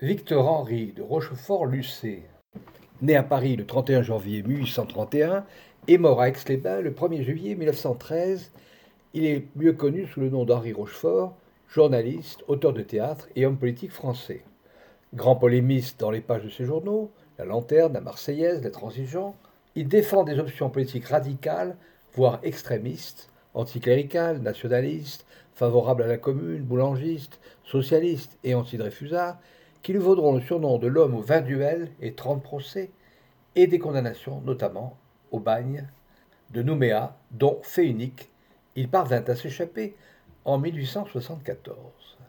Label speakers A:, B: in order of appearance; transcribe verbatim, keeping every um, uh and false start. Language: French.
A: Victor-Henri de Rochefort-Lucé, né à Paris le trente et un janvier mille huit cent trente et un et mort à Aix-les-Bains le premier juillet mille neuf cent treize, il est mieux connu sous le nom d'Henri Rochefort, journaliste, auteur de théâtre et homme politique français. Grand polémiste dans les pages de ses journaux, La Lanterne, La Marseillaise, La Transigeant, il défend des options politiques radicales, voire extrémistes, anticléricales, nationalistes, favorables à la commune, boulangistes, socialistes et anti-Dreyfusards, qui lui vaudront le surnom de l'homme aux vingt duels et trente procès, et des condamnations, notamment au bagne de Nouméa, dont, fait unique, il parvint à s'échapper en mille huit cent soixante-quatorze.